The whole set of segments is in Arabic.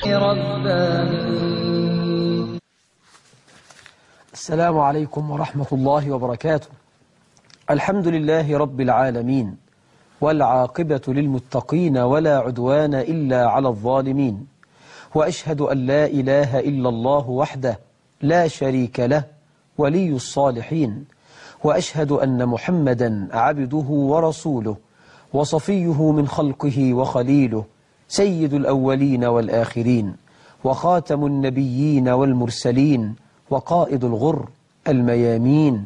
رباني. السلام عليكم ورحمة الله وبركاته. الحمد لله رب العالمين، والعاقبة للمتقين ولا عدوان إلا على الظالمين، وأشهد أن لا إله إلا الله وحده لا شريك له ولي الصالحين، وأشهد أن محمدا عبده ورسوله وصفيه من خلقه وخليله، سيد الأولين والآخرين، وخاتم النبيين والمرسلين، وقائد الغر الميامين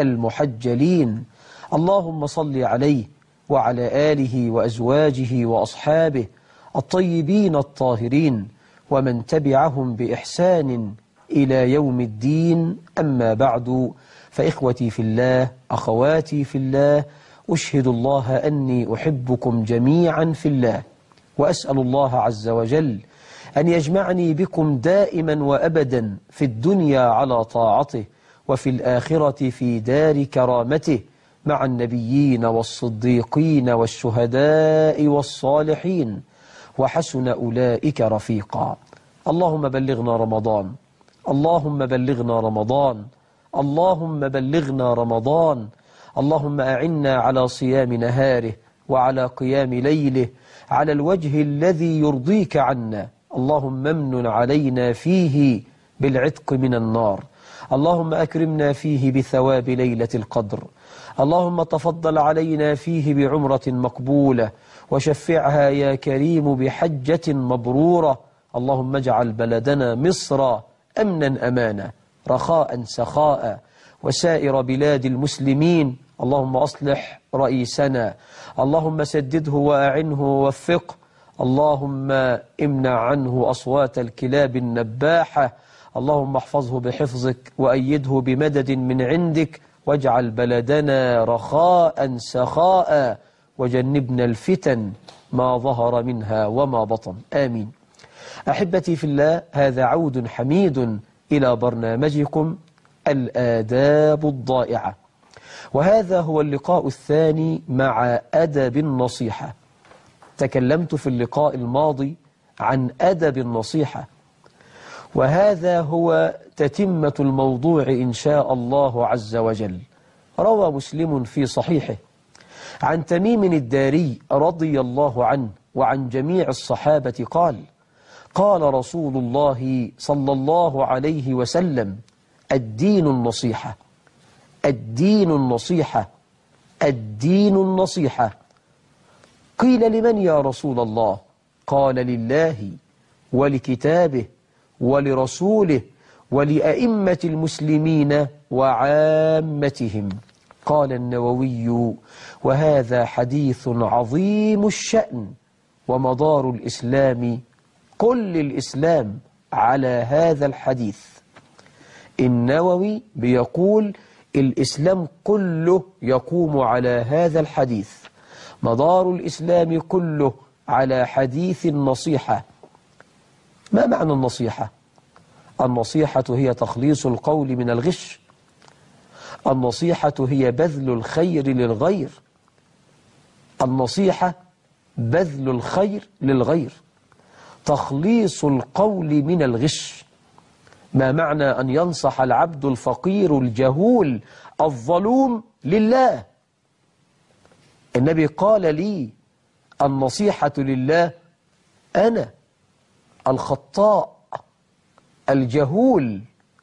المحجلين. اللهم صل عليه وعلى آله وأزواجه وأصحابه الطيبين الطاهرين، ومن تبعهم بإحسان إلى يوم الدين. أما بعد، فإخوتي في الله، أخواتي في الله، أشهد الله أني أحبكم جميعا في الله، وأسأل الله عز وجل أن يجمعني بكم دائما وأبدا في الدنيا على طاعته، وفي الآخرة في دار كرامته، مع النبيين والصديقين والشهداء والصالحين، وحسن أولئك رفيقا. اللهم بلغنا رمضان، اللهم بلغنا رمضان، اللهم بلغنا رمضان. اللهم أعنا على صيام نهاره وعلى قيام ليله على الوجه الذي يرضيك عنا. اللهم امن علينا فيه بالعتق من النار، اللهم أكرمنا فيه بثواب ليلة القدر، اللهم تفضل علينا فيه بعمرة مقبولة، وشفعها يا كريم بحجة مبرورة. اللهم اجعل بلدنا مصر أمنا أمانا، رخاء سخاء، وسائر بلاد المسلمين. اللهم أصلح رئيسنا، اللهم سدده وأعنه ووفقه، اللهم امنع عنه أصوات الكلاب النباحة، اللهم احفظه بحفظك وأيده بمدد من عندك، واجعل بلدنا رخاء سخاء، وجنبنا الفتن ما ظهر منها وما بطن، آمين. أحبتي في الله، هذا عود حميد إلى برنامجكم الآداب الضائعة، وهذا هو اللقاء الثاني مع أدب النصيحة. تكلمت في اللقاء الماضي عن أدب النصيحة، وهذا هو تتمة الموضوع إن شاء الله عز وجل. روى مسلم في صحيحه عن تميم الداري رضي الله عنه وعن جميع الصحابة قال: قال رسول الله صلى الله عليه وسلم: الدين النصيحة، الدين النصيحة، الدين النصيحة. قيل: لمن يا رسول الله؟ قال: لله ولكتابه ولرسوله ولأئمة المسلمين وعامتهم. قال النووي: وهذا حديث عظيم الشأن، ومدار الإسلام كل الإسلام على هذا الحديث. النووي بيقول الإسلام كله يقوم على هذا الحديث، مدار الإسلام كله على حديث النصيحة. ما معنى النصيحة؟ النصيحة هي تخليص القول من الغش، النصيحة هي بذل الخير للغير، النصيحة بذل الخير للغير، تخليص القول من الغش. ما معنى أن ينصح العبد الفقير الجهول الظلوم لله؟ النبي قال لي: النصيحة لله، أنا الخطاء الجهول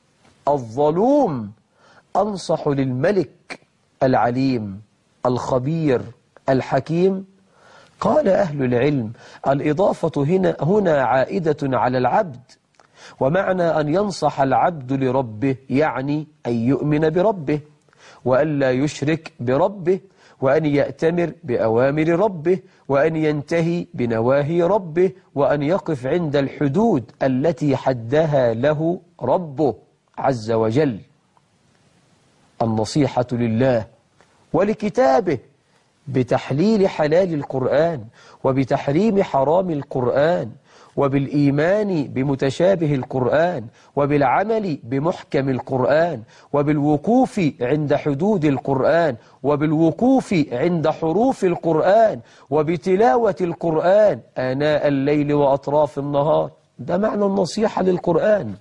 الظلوم أنصح للملك العليم الخبير الحكيم. قال أهل العلم: الإضافة هنا عائدة على العبد، ومعنى أن ينصح العبد لربه يعني أن يؤمن بربه، وأن لا يشرك بربه، وأن يأتمر بأوامر ربه، وأن ينتهي بنواهي ربه، وأن يقف عند الحدود التي حدها له ربه عز وجل. النصيحة لله ولكتابه بتحليل حلال القرآن وبتحريم حرام القرآن، وبالإيمان بمتشابه القرآن، وبالعمل بمحكم القرآن، وبالوقوف عند حدود القرآن، وبالوقوف عند حروف القرآن، وبتلاوة القرآن آناء الليل وأطراف النهار، ده معنى النصيحة للقرآن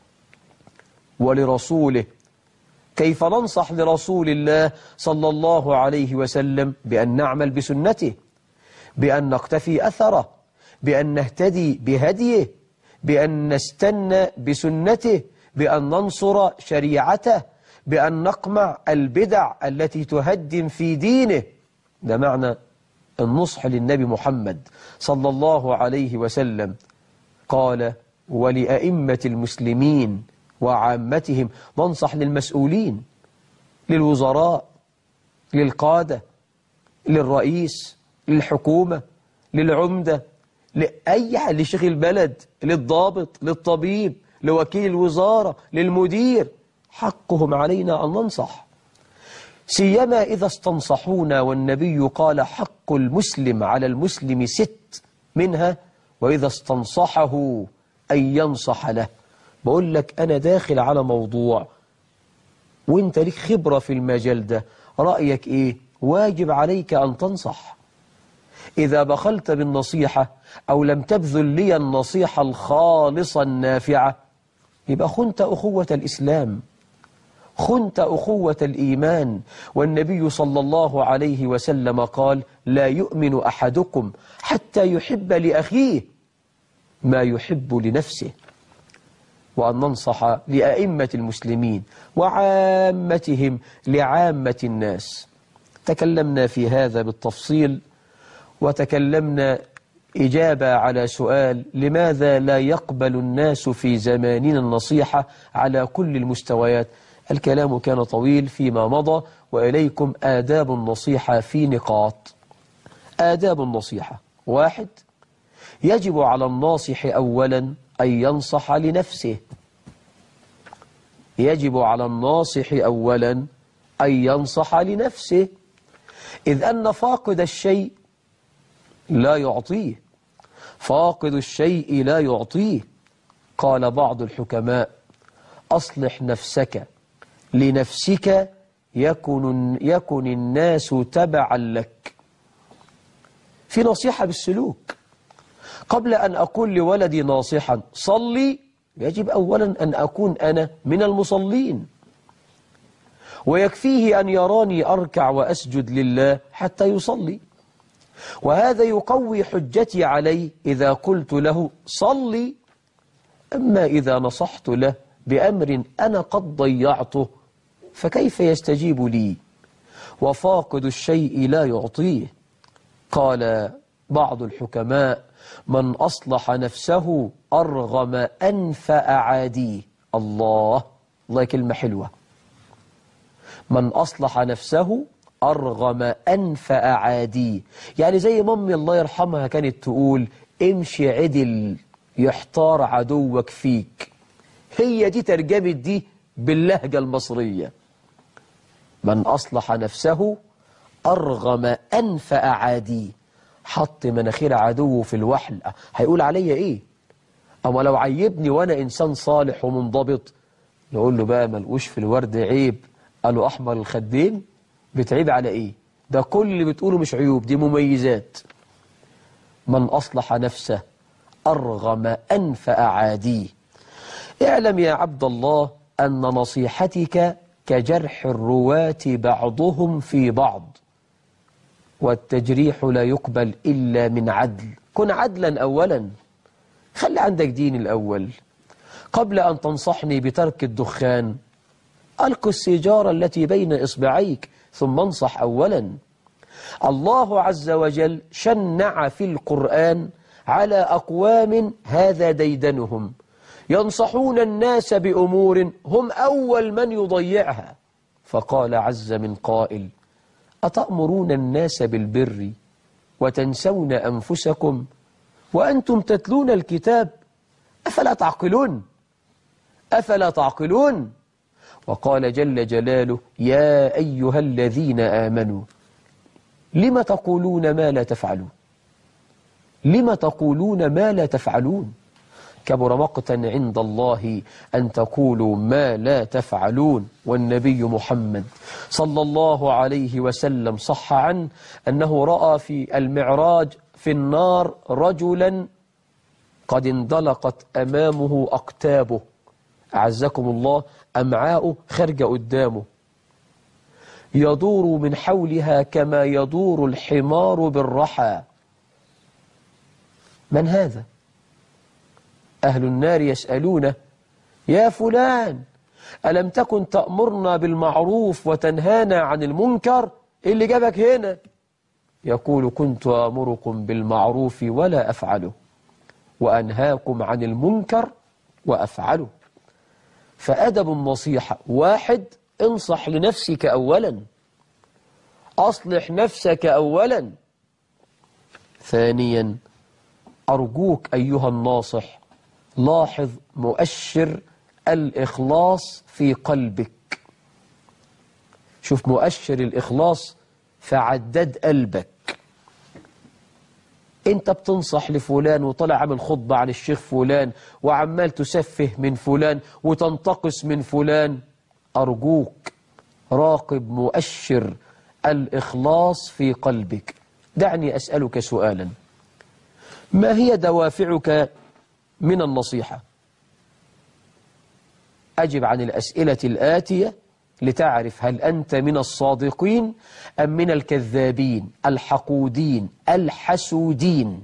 ولرسوله. كيف ننصح لرسول الله صلى الله عليه وسلم؟ بأن نعمل بسنته، بأن نقتفي أثره، بأن نهتدي بهديه، بأن نستنى بسنته، بأن ننصر شريعته، بأن نقمع البدع التي تهدم في دينه. ده معنى النصح للنبي محمد صلى الله عليه وسلم. قال: ولأئمة المسلمين وعامتهم. ننصح للمسؤولين، للوزراء، للقادة، للرئيس، للحكومة، للعمدة، لأي حد، لشيخ البلد، للضابط، للطبيب، لوكيل الوزارة، للمدير. حقهم علينا أن ننصح، سيما إذا استنصحونا، والنبي قال: حق المسلم على المسلم 6 منها وإذا استنصحه أن ينصح له. بقول لك أنا داخل على موضوع وانت لك خبرة في المجال ده، رأيك إيه؟ واجب عليك أن تنصح. إذا بخلت بالنصيحة أو لم تبذل لي النصيحة الخالصة النافعة، يبقى خنت أخوة الإسلام، خنت أخوة الإيمان. والنبي صلى الله عليه وسلم قال: لا يؤمن أحدكم حتى يحب لأخيه ما يحب لنفسه. وأن ننصح لأئمة المسلمين وعامتهم لعامة الناس. تكلمنا في هذا بالتفصيل، وتكلمنا إجابة على سؤال: لماذا لا يقبل الناس في زماننا النصيحة على كل المستويات؟ الكلام كان طويل فيما مضى، وإليكم آداب النصيحة في نقاط. آداب النصيحة: 1. يجب على الناصح أولا أن ينصح لنفسه. يجب على الناصح أولا أن ينصح لنفسه، إذ أن فاقد الشيء لا يعطيه، فاقد الشيء لا يعطيه. قال بعض الحكماء: أصلح نفسك لنفسك يكن الناس تبعا لك. في نصيحة بالسلوك. قبل أن أقول لولدي ناصحا صلي، يجب أولا أن أكون أنا من المصلين، ويكفيه أن يراني أركع وأسجد لله حتى يصلي. وهذا يقوي حجتي عليه إذا قلت له صلي. أما إذا نصحت له بأمر أنا قد ضيعته فكيف يستجيب لي؟ وفاقد الشيء لا يعطيه. قال بعض الحكماء: من أصلح نفسه أرغم أنف أعاديه. الله كلمة حلوة. من أصلح نفسه أرغم أنف أعاديه، يعني زي مامي الله يرحمها كانت تقول: امشي عدل يحتار عدوك فيك. هي دي ترجمة دي باللهجة المصرية. من أصلح نفسه أرغم أنف أعاديه. حط مناخير عدوه في الوحل، هيقول عليا إيه؟ أما لو عيبني وأنا إنسان صالح ومنضبط، نقول له بقى ملقوش في الورد عيب، قالوا أحمر الخدين، بتعيب على إيه؟ ده كل اللي بتقوله مش عيوب، دي مميزات. من أصلح نفسه أرغم أنف أعاديه. اعلم يا عبد الله أن نصيحتك كجرح الرواة بعضهم في بعض، والتجريح لا يقبل إلا من عدل. كن عدلا أولا، خلي عندك دين الأول. قبل أن تنصحني بترك الدخان، ألق السيجارة التي بين إصبعيك ثم انصح أولا. الله عز وجل شنع في القرآن على أقوام هذا ديدنهم، ينصحون الناس بأمور هم أول من يضيعها. فقال عز من قائل: أتأمرون الناس بالبر وتنسون أنفسكم وأنتم تتلون الكتاب أفلا تعقلون؟ أفلا تعقلون؟ وقال جل جلاله: يا أيها الذين آمنوا لم تقولون ما لا تفعلون؟ لم تقولون ما لا تفعلون؟ كبر مقتا عند الله أن تقولوا ما لا تفعلون. والنبي محمد صلى الله عليه وسلم صح عنه أنه رأى في المعراج في النار رجلا قد اندلقت أمامه أقتابه، أعزكم الله، أمعاؤه خارجة قدامه، يدور من حولها كما يدور الحمار بالرحى. من هذا؟ أهل النار يسألونه: يا فلان، ألم تكن تأمرنا بالمعروف وتنهانا عن المنكر؟ إيه اللي جابك هنا؟ يقول: كنت أمركم بالمعروف ولا أفعله، وأنهاكم عن المنكر وأفعله. فأدب النصيحة: واحد، انصح لنفسك أولا، أصلح نفسك أولا. ثانيا، أرجوك أيها الناصح، لاحظ مؤشر الإخلاص في قلبك. شوف مؤشر الإخلاص في عداد قلبك. انت بتنصح لفلان وطلع عامل خطبة عن الشيخ فلان وعمال تسفه من فلان وتنتقص من فلان، أرجوك راقب مؤشر الإخلاص في قلبك. دعني أسألك سؤالا: ما هي دوافعك من النصيحة؟ أجب عن الأسئلة الآتية لتعرف هل أنت من الصادقين أم من الكذابين الحقودين الحسودين.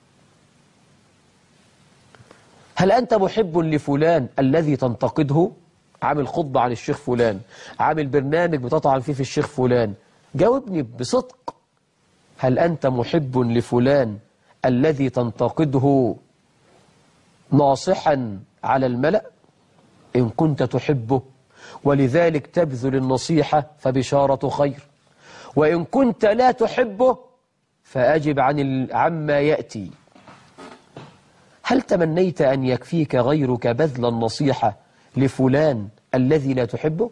هل أنت محب لفلان الذي تنتقده؟ عامل خطبة عن الشيخ فلان، عامل برنامج بتطعن فيه في الشيخ فلان، جاوبني بصدق. هل أنت محب لفلان الذي تنتقده ناصحا على الملأ؟ إن كنت تحبه ولذلك تبذل النصيحة فبشارة خير، وإن كنت لا تحبه فأجب عما يأتي. هل تمنيت أن يكفيك غيرك بذل النصيحة لفلان الذي لا تحبه؟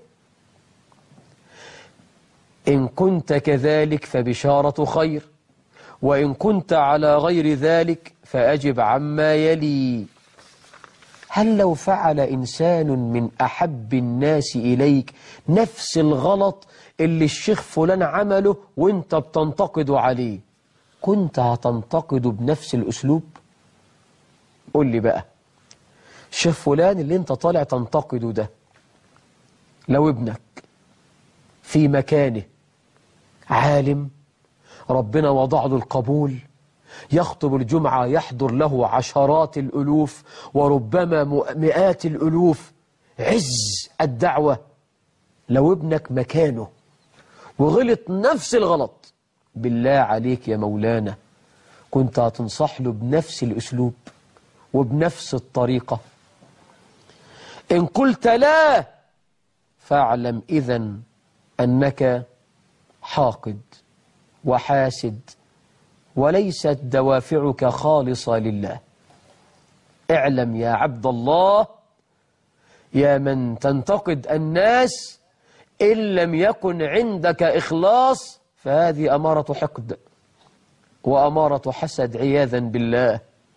إن كنت كذلك فبشارة خير، وإن كنت على غير ذلك فأجب عما يلي. هل لو فعل إنسان من أحب الناس إليك نفس الغلط اللي الشيخ فلان عمله وانت بتنتقده عليه، كنت هتنتقده بنفس الأسلوب؟ قول لي بقى، الشيخ فلان اللي انت طالع تنتقده ده، لو ابنك في مكانه عالم ربنا وضع له القبول، يخطب الجمعة يحضر له عشرات الألوف وربما مئات الألوف، عز الدعوة، لو ابنك مكانه وغلط نفس الغلط، بالله عليك يا مولانا كنت هتنصح له بنفس الأسلوب وبنفس الطريقة؟ إن قلت لا فاعلم إذن أنك حاقد وحاسد وليست دوافعك خالصة لله. اعلم يا عبد الله، يا من تنتقد الناس، إن لم يكن عندك إخلاص فهذه أمارة حقد وأمارة حسد عياذا بالله.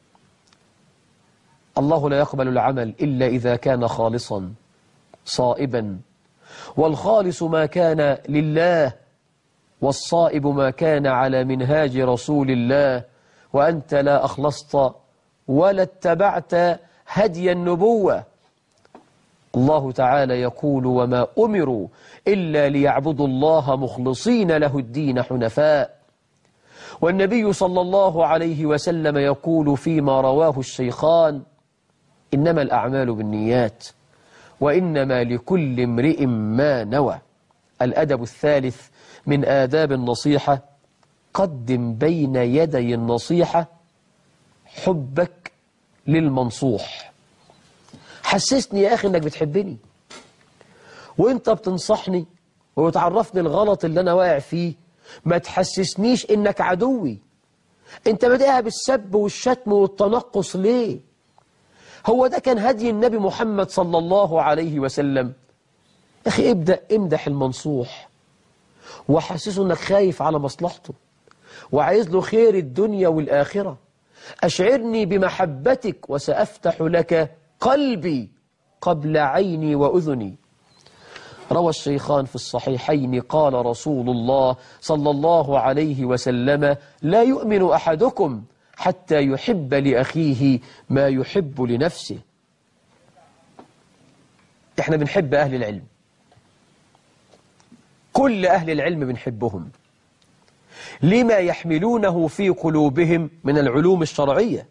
الله لا يقبل العمل إلا إذا كان خالصا صائبا، والخالص ما كان لله، والصائب ما كان على منهاج رسول الله، وأنت لا أخلصت ولا اتبعت هدي النبوة. الله تعالى يقول: وما أمروا إلا ليعبدوا الله مخلصين له الدين حنفاء. والنبي صلى الله عليه وسلم يقول فيما رواه الشيخان: إنما الأعمال بالنيات وإنما لكل امرئ ما نوى. الأدب الثالث من آداب النصيحة: قدم بين يدي النصيحة حبك للمنصوح. حسسني يا أخي إنك بتحبني وإنت بتنصحني وتعرفني الغلط اللي أنا واقع فيه، ما تحسسنيش إنك عدوي. أنت بدأها بالسب والشتم والتنقص ليه؟ هو ده كان هدي النبي محمد صلى الله عليه وسلم؟ أخي ابدأ امدح المنصوح وحسسه أنك خايف على مصلحته وعايز له خير الدنيا والآخرة. أشعرني بمحبتك وسأفتح لك قلبي قبل عيني وأذني. روى الشيخان في الصحيحين قال رسول الله صلى الله عليه وسلم: لا يؤمن أحدكم حتى يحب لأخيه ما يحب لنفسه. احنا بنحب أهل العلم، كل أهل العلم بنحبهم لما يحملونه في قلوبهم من العلوم الشرعية.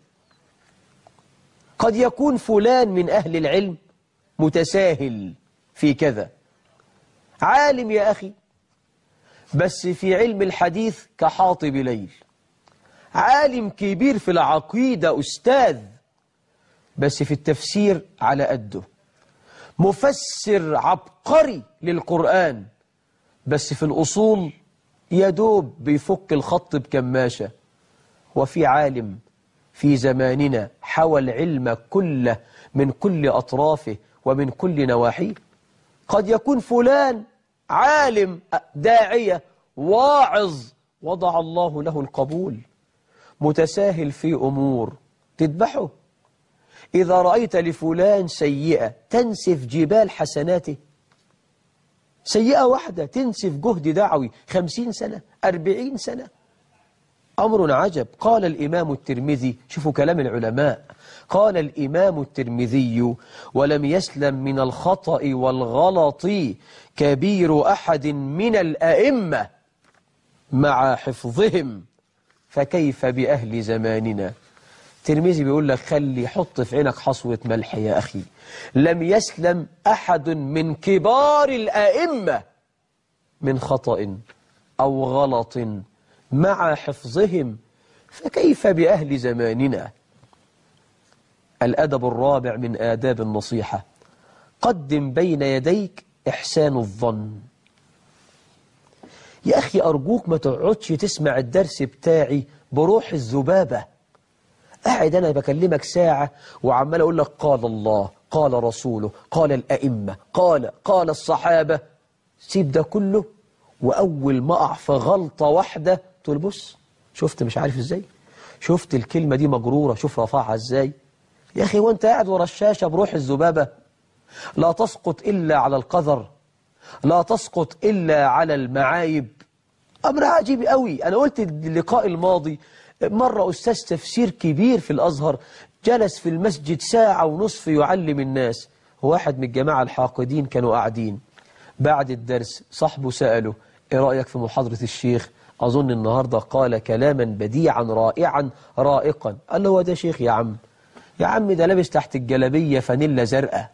قد يكون فلان من أهل العلم متساهل في كذا، عالم يا أخي بس في علم الحديث كحاطب ليل، عالم كبير في العقيدة أستاذ بس في التفسير على قده، مفسر عبقري للقرآن بس في الأصول يدوب بيفك الخط بكماشة. وفي عالم في زماننا حوى العلم كله من كل أطرافه ومن كل نواحيه. قد يكون فلان عالم داعية واعظ وضع الله له القبول، متساهل في أمور تذبحه. إذا رأيت لفلان سيئة تنسف جبال حسناته، سيئة واحدة تنسف جهد دعوي 50 سنة 40 سنة، أمر عجب. قال الإمام الترمذي، شوفوا كلام العلماء، قال الإمام الترمذي: ولم يسلم من الخطأ والغلط كبير أحد من الأئمة مع حفظهم، فكيف بأهل زماننا. الترمذي بيقول لك خلي حط في عينك حصوة ملح يا أخي، لم يسلم أحد من كبار الأئمة من خطأ أو غلط مع حفظهم، فكيف بأهل زماننا. الأدب الرابع من آداب النصيحة: قدم بين يديك إحسان الظن. يا أخي أرجوك ما تقعدش تسمع الدرس بتاعي بروح الذبابة. قاعد أنا بكلمك ساعة وعمال أقول لك قال الله، قال رسوله، قال الأئمة، قال الصحابة. سيب ده كله وأول ما أقع في غلطة واحدة تقول بص شفت مش عارف إزاي، شفت الكلمة دي مجرورة، شوف رفعها إزاي. يا أخي وأنت قاعد ورا الشاشة بروح الذبابة، لا تسقط إلا على القذر، لا تسقط إلا على المعايب. أمر عجيب قوي. أنا قلت اللقاء الماضي مرة أستاذ تفسير كبير في الأزهر جلس في المسجد ساعة ونصف يعلم الناس. واحد من الجماعة الحاقدين كانوا قاعدين بعد الدرس، صاحبه سأله إيه رأيك في محاضرة الشيخ؟ أظن النهاردة قال كلاما بديعا رائعا رائقا. قال له هو ده شيخ يا عم؟ يا عم ده لابس تحت الجلابية فانيلا زرقاء.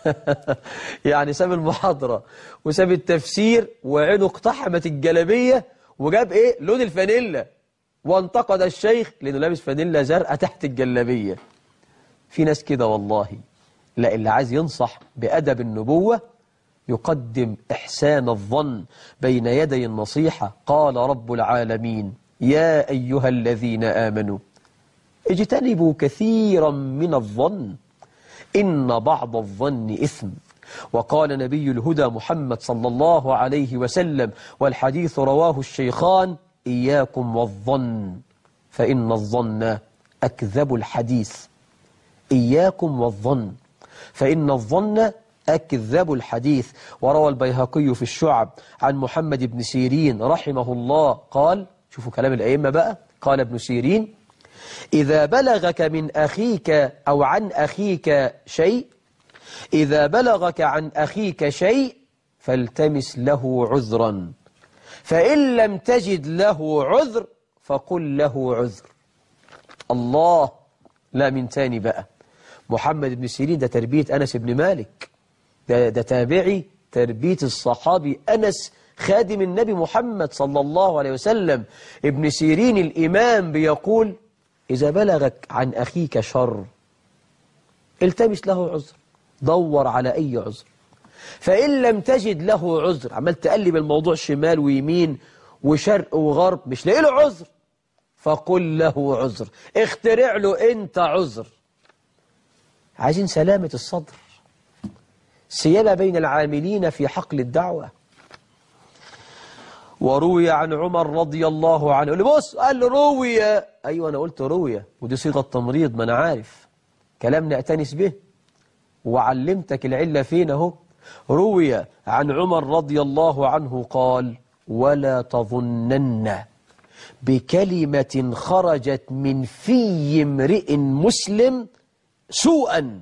يعني ساب المحاضرة وساب التفسير وعينه اقتحمت الجلابية وجاب ايه لون الفانيلا، وانتقد الشيخ لأنه لابس فانيلا زرقاء تحت الجلابية. في ناس كده والله. لا، اللي عايز ينصح بأدب النبوة يقدم إحسان الظن بين يدي النصيحة. قال رب العالمين: يا أيها الذين آمنوا اجتنبوا كثيرا من الظن إن بعض الظن إثم. وقال نبي الهدى محمد صلى الله عليه وسلم، والحديث رواه الشيخان: إياكم والظن فإن الظن أكذب الحديث. إياكم والظن فإن الظن أكذب الحديث. وروى البيهقي في الشعب عن محمد بن سيرين رحمه الله قال، شوفوا كلام الأئمة بقى، قال ابن سيرين: إذا بلغك من أخيك أو عن أخيك شيء، إذا بلغك عن أخيك شيء فالتمس له عذرا، فإن لم تجد له عذر فقل له عذر. الله، لا من تاني بقى. محمد بن سيرين ده تربية أنس بن مالك، ده تابعي تربية الصحابي أنس خادم النبي محمد صلى الله عليه وسلم. ابن سيرين الإمام بيقول: إذا بلغك عن أخيك شر التمس له عذر، دور على أي عذر. فإن لم تجد له عذر، عمال تقلب الموضوع شمال ويمين وشرق وغرب مش لاقي له عذر، فقل له عذر، اخترع له أنت عذر. عايزين سلامة الصدر، سيما بين العاملين في حقل الدعوة. وروي عن عمر رضي الله عنه، اللي بص قال له روي، أيوة أنا قلت روي ودي صيغة تمريض، ما أنا عارف كلامنا أتنس به وعلمتك العلة فين اهو. روي عن عمر رضي الله عنه قال: ولا تظنن بكلمة خرجت من في امرئ مسلم سوءا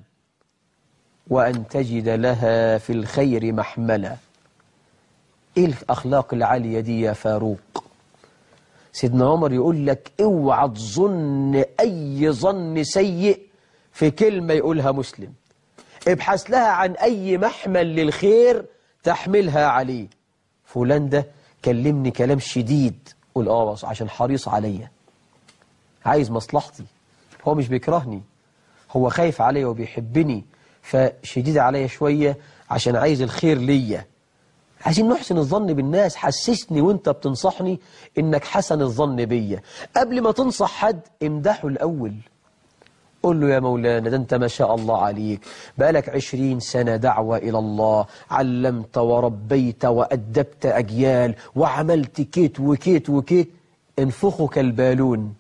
وأن تجد لها في الخير محملا. إيه الأخلاق العالية دي يا فاروق؟ سيدنا عمر يقول لك اوعى تظن أي ظن سيء في كلمة يقولها مسلم، ابحث لها عن أي محمل للخير تحملها عليه. فلان ده كلمني كلام شديد، قول عشان حريص عليا، عايز مصلحتي، هو مش بيكرهني، هو خايف عليا وبيحبني فشديد عليا شوية عشان عايز الخير ليا. عايزين نحسن الظن بالناس. حسسني وانت بتنصحني انك حسن الظن بيا. قبل ما تنصح حد امدحه الأول، قل له يا مولانا ده انت ما شاء الله عليك، بقالك 20 سنة دعوة إلى الله، علمت وربيت وأدبت أجيال وعملت كيت وكيت وكيت، انفخك البالون.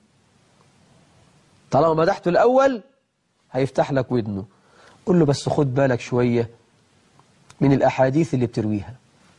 طالما مدحته الأول هيفتح لك ودنه. قل له بس خد بالك شوية من الأحاديث اللي بترويها.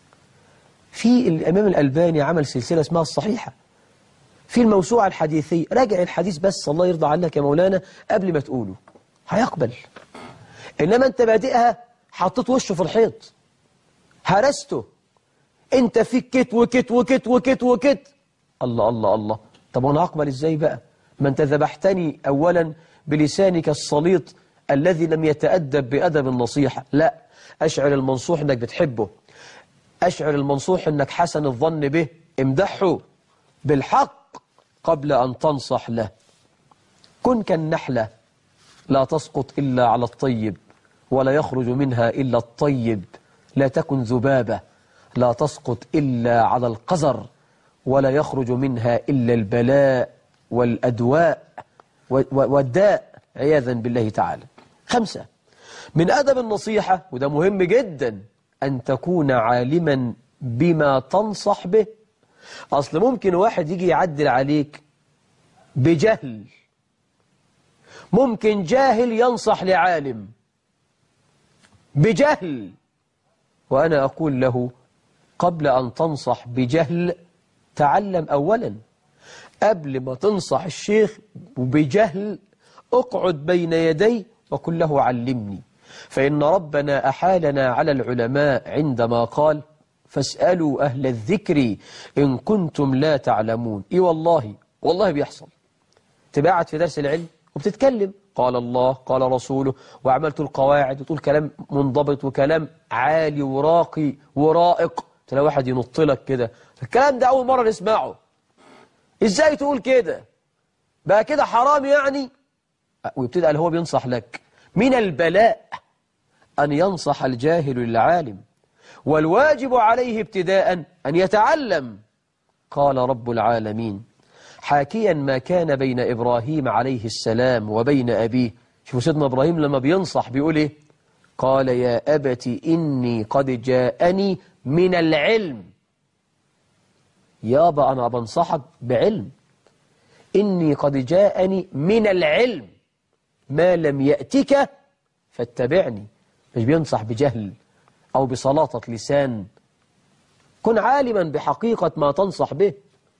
في الإمام الألباني عمل سلسلة اسمها الصحيحة، في الموسوعة الحديثية، راجع الحديث بس الله يرضى عنك يا مولانا قبل ما تقوله، هيقبل. إنما أنت بادئها حطيت وشه في الحيط، هرسته، أنت فيك كت وكت وكت وكت وكت، الله الله الله. طب وأنا هقبل إزاي بقى؟ ما أنت ذبحتني أولا بلسانك السليط الذي لم يتأدب بأدب النصيحة. لا، أشعر المنصوح أنك بتحبه، أشعر المنصوح أنك حسن الظن به، امدحه بالحق قبل أن تنصح له. كن كالنحلة لا تسقط إلا على الطيب ولا يخرج منها إلا الطيب، لا تكن ذبابة لا تسقط إلا على القذر ولا يخرج منها إلا البلاء والأدواء والداء عياذا بالله تعالى. 5 من أدب النصيحة، وده مهم جدا، أن تكون عالما بما تنصح به. أصل ممكن واحد يجي يعدل عليك بجهل، ممكن جاهل ينصح لعالم بجهل، وأنا أقول له قبل أن تنصح بجهل تعلم أولا. قبل ما تنصح الشيخ بجهل اقعد بين يدي وقل له علمني. فإن ربنا أحالنا على العلماء عندما قال فاسألوا أهل الذكر إن كنتم لا تعلمون. إيه والله بيحصل. تبقى قاعد في درس العلم وبتتكلم قال الله قال رسوله وعملت القواعد وتقول كلام منضبط وكلام عالي وراقي ورائق، تلاقي واحد ينط لك كده، الكلام ده أول مرة نسمعه، إزاي تقول كده؟ بقى كده حرام يعني؟ ويبتدأ هو بينصح لك. من البلاء أن ينصح الجاهل للعالم، والواجب عليه ابتداء أن يتعلم. قال رب العالمين حاكيا ما كان بين إبراهيم عليه السلام وبين أبيه. شوفوا سيدنا إبراهيم لما بينصح بيقول إيه؟ قال يا أبت إني قد جاءني من العلم. يابا أنا بنصحك بعلم، إني قد جاءني من العلم ما لم يأتك فاتبعني. مش بينصح بجهل أو بسلاطة لسان. كن عالما بحقيقة ما تنصح به.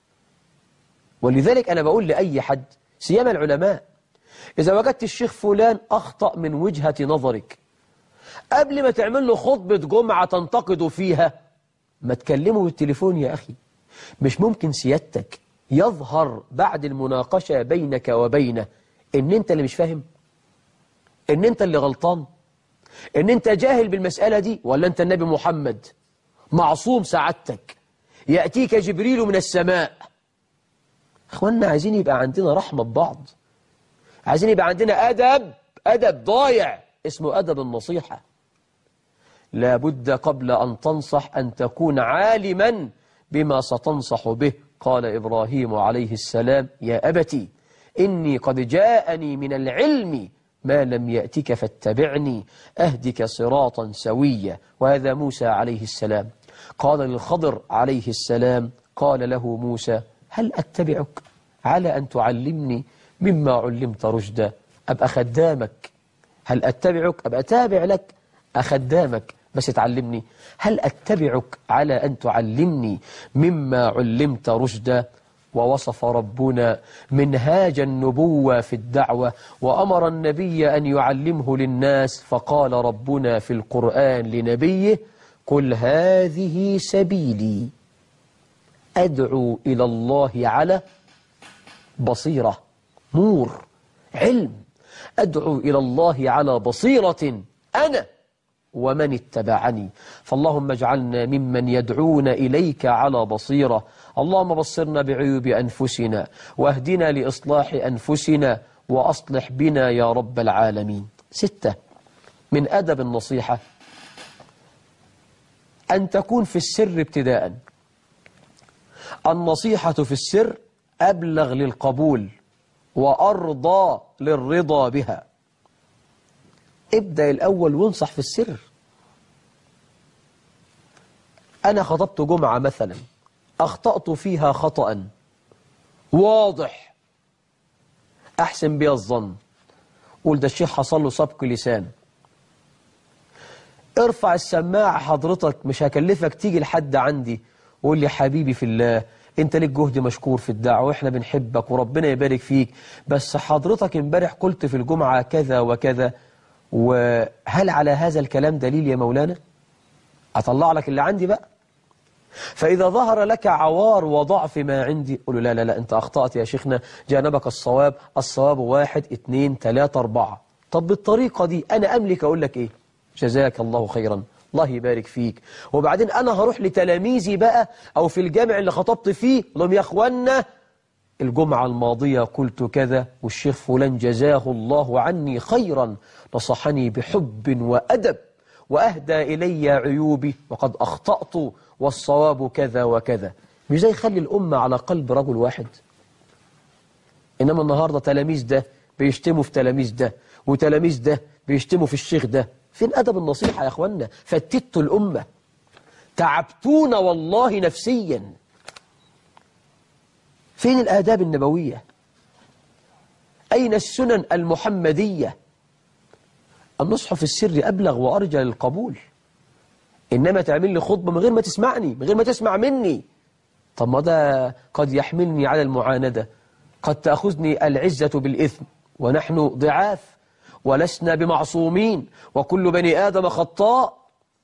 ولذلك أنا بقول لأي حد سيما العلماء، إذا وجدت الشيخ فلان أخطأ من وجهة نظرك، قبل ما تعمل له خطبة جمعة تنتقد فيها ما تكلمه بالتليفون يا أخي. مش ممكن سيادتك يظهر بعد المناقشة بينك وبينه إن أنت اللي مش فاهم، إن أنت اللي غلطان، إن أنت جاهل بالمسألة دي، ولا أنت النبي محمد معصوم سعادتك يأتيك جبريل من السماء. أخواننا عايزين يبقى عندنا رحمة ببعض، عايزين يبقى عندنا أدب ضايع اسمه أدب النصيحة. لابد قبل أن تنصح أن تكون عالما بما ستنصح به. قال إبراهيم عليه السلام يا أبتي إني قد جاءني من العلم ما لم يأتك فاتبعني أهدك صراطا سويا. وهذا موسى عليه السلام. قال للخضر عليه السلام قال له موسى هل أتبعك على أن تعلمني مما علمت رشدا؟ أبقى خدامك. هل أتبعك؟ أبقى تابع لك، أخدامك بس تعلمني. هل أتبعك على أن تعلمني مما علمت رشدا؟ ووصف ربنا منهاج النبوة في الدعوة وأمر النبي أن يعلمه للناس، فقال ربنا في القرآن لنبيه: قل هذه سبيلي أدعو إلى الله على بصيرة، نور، علم، أدعو إلى الله على بصيرة أنا ومن اتبعني. فاللهم اجعلنا ممن يدعون إليك على بصيرة. اللهم بصرنا بعيوب أنفسنا واهدنا لإصلاح أنفسنا وأصلح بنا يا رب العالمين. 6، من أدب النصيحة أن تكون في السر ابتداء. النصيحة في السر أبلغ للقبول وأرضى للرضا بها. ابدأ الأول وانصح في السر. أنا خطبت جمعة مثلا، أخطأت فيها خطأ واضح أحسن بي الظن، قول ده الشيخ حصل له سبق لسان، ارفع السماعة حضرتك، مش هكلفك تيجي لحد عندي، قول لي حبيبي في الله انت ليك جهد مشكور في الدعوة واحنا بنحبك وربنا يبارك فيك، بس حضرتك امبارح قلت في الجمعة كذا وكذا، وهل على هذا الكلام دليل يا مولانا؟ أطلع لك اللي عندي بقى. فإذا ظهر لك عوار وضعف ما عندي قل له لا لا لا أنت أخطأت يا شيخنا، جانبك الصواب، الصواب 1 2 3 4. طب بالطريقة دي أنا أملك أقول لك إيه؟ جزاك الله خيرا، الله يبارك فيك. وبعدين أنا هروح لتلاميذي بقى أو في الجامع اللي خطبت فيه لهم يا أخوانا الجمعة الماضية قلت كذا والشيخ فلان جزاه الله عني خيرا نصحني بحب وأدب وأهدى إلي عيوبي وقد أخطأت والصواب كذا وكذا. مش زي يخلي الأمة على قلب رجل واحد. إنما النهاردة تلاميذ ده بيشتموا في تلاميذ ده وتلاميذ ده بيشتموا في الشيخ ده. فين أدب النصيحة يا أخوانا؟ فتتوا الأمة، تعبتون والله نفسيا. فين الآداب النبوية؟ أين السنن المحمدية؟ النصح في السر أبلغ وأرجى للقبول. إنما تعمل لي خطبة من غير ما تسمعني، من غير ما تسمع مني، طب ما ده قد يحملني على المعاندة، قد تأخذني العزة بالإثم، ونحن ضعاف ولسنا بمعصومين وكل بني آدم خطاء.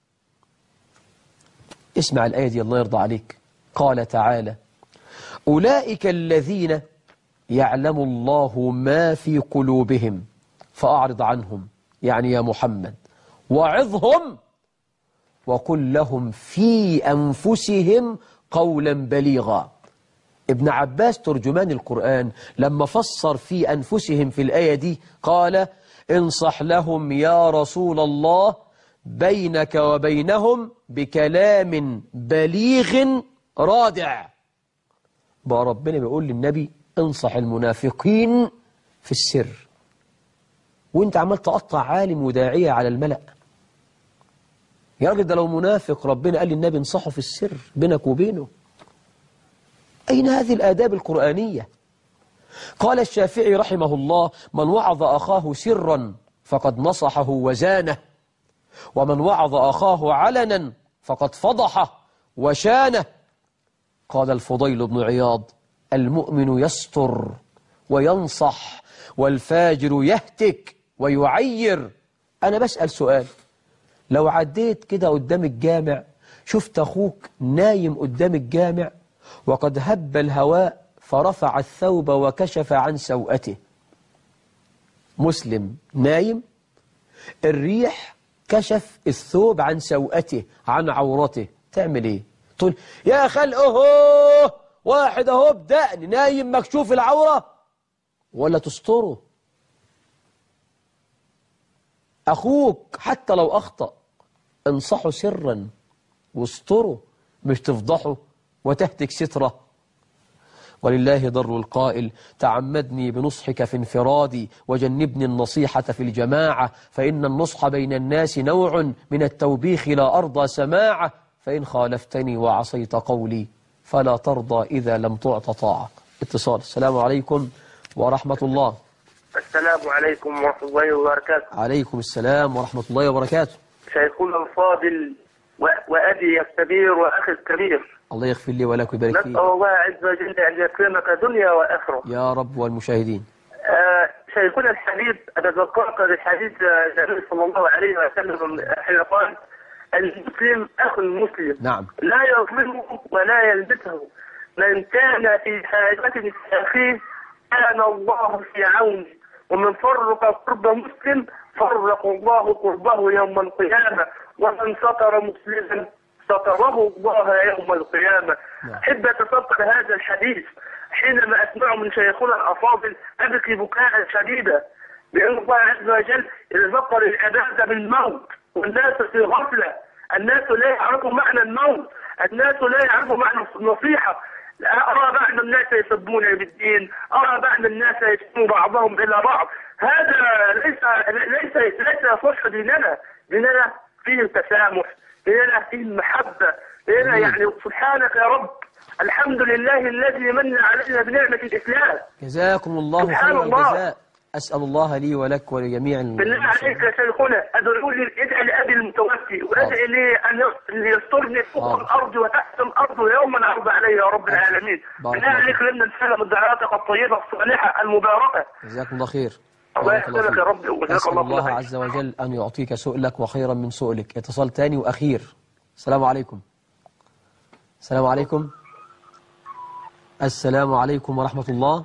اسمع الآية دي الله يرضى عليك. قال تعالى: أولئك الذين يعلم الله ما في قلوبهم فأعرض عنهم، يعني يا محمد وعظهم وقل لهم في أنفسهم قولا بليغا. ابن عباس ترجمان القرآن لما فسر في أنفسهم في الآية دي قال: انصح لهم يا رسول الله بينك وبينهم بكلام بليغ رادع. بقى ربنا بيقول للنبي انصح المنافقين في السر، وانت عمال تقطع عالم وداعية على الملأ. يا راجل ده لو منافق ربنا قال للنبي انصحه في السر بينك وبينه. أين هذه الآداب القرآنية؟ قال الشافعي رحمه الله: من وعظ أخاه سرا فقد نصحه وزانه، ومن وعظ أخاه علنا فقد فضحه وشانه. قال الفضيل بن عياض: المؤمن يستر وينصح والفاجر يهتك ويعير. أنا بسأل سؤال، لو عديت كده قدام الجامع شفت أخوك نايم قدام الجامع وقد هب الهواء فرفع الثوب وكشف عن سوءته، مسلم نايم الريح كشف الثوب عن سوءته عن عورته، تعمل ايه؟ تقول يا خلقه واحد اهو بدقن نايم مكشوف العورة، ولا تستره؟ أخوك حتى لو أخطأ انصحه سرا واستره، مش تفضحه وتهتك ستره. ولله ضر القائل: تعمدني بنصحك في انفرادي وجنبني النصيحة في الجماعة، فإن النصح بين الناس نوع من التوبيخ لا أرضى سماعه، فإن خالفتني وعصيت قولي فلا ترضى إذا لم تعط طاعة. اتصال. السلام عليكم ورحمة الله. السلام عليكم ورحمة الله وبركاته. عليكم السلام ورحمة الله وبركاته. شيخنا الفاضل وأبي الكبير وأخي الكبير، الله يغفر لي ولك ويبارك نسأل فيك. الله عز وجل أن يكرمك دنيا وآخرة. يا رب والمشاهدين. شيخنا الحبيب، أتذكرك بحديث النبي صلى الله عليه وسلم حين قال: المسلم أخو المسلم، نعم. لا يظلمه ولا يلبسه، من كان في حاجة أخيه كان الله في عونه، ومن فرق قرب مسلم فرق الله قربه يوم القيامة، ومن ستر مسلما ستره الله يوم القيامة. أحب أتذكر هذا الحديث حينما أسمعه من شيخنا الأفاضل أبكي بكاء شديدا، بأن الله عز وجل يذكر العباد بالموت والناس في غفلة. الناس لا يعرفوا معنى الموت، الناس لا يعرفوا معنى النصيحة. أرى بعض الناس يسبون بالدين، أرى بعض الناس يسبون بعضهم إلى بعض. هذا ليس يصح ديننا. ديننا فيه التسامح، ديننا فيه المحبة، ديننا يعني سبحانك يا رب. الحمد لله الذي من علينا بنعمة الإسلام. جزاكم الله خير الجزاء. أسأل الله لي ولك ولجميع بالله عليك يا شيخنا، ادعي لأبي المتوفي وادعي لي أن يسترني فوق الأرض وتحت الأرض يوما أرضى عليه يا رب العالمين. بالله عليك لنا نسلم دعواتك الطيبة الصالحة المباركة. جزاكم الله خير. الله يحفظك يا رب وجزاك أسأل الله الله عز وجل أن يعطيك سؤلك وخيرا من سؤلك. اتصال تاني وأخير. السلام عليكم. السلام عليكم. السلام عليكم ورحمة الله.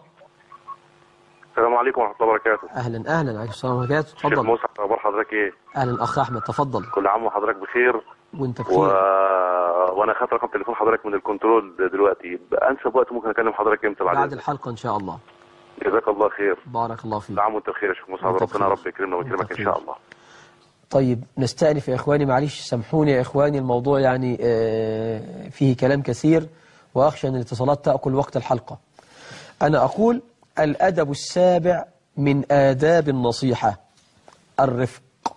السلام عليكم ورحمة الله وبركاته. أهلا أهلا. عليكم السلام ورحمة الله وبركاته. شيخ تفضل. موسى، أخبار حضرتك إيه؟ أهلا أخ أحمد، تفضل. كل عام وحضرتك بخير. وأنت بخير. وأنا خدت رقم تليفون حضرتك من الكنترول دلوقتي. أنسب وقت ممكن أكلم حضرتك إمتى بعد الحلقة إن شاء الله. جزاك الله خير. بارك الله فيك. كل عام وأنت بخير يا شيخ موسى، ربنا رب يكرمنا ويكرمك إن شاء الله. طيب نستأنف يا إخواني، معلش سامحوني يا إخواني، الموضوع يعني فيه كلام كثير وأخشى أن الاتصالات تأكل وقت الحلقة. أنا أقول الأدب السابع من آداب النصيحة الرفق.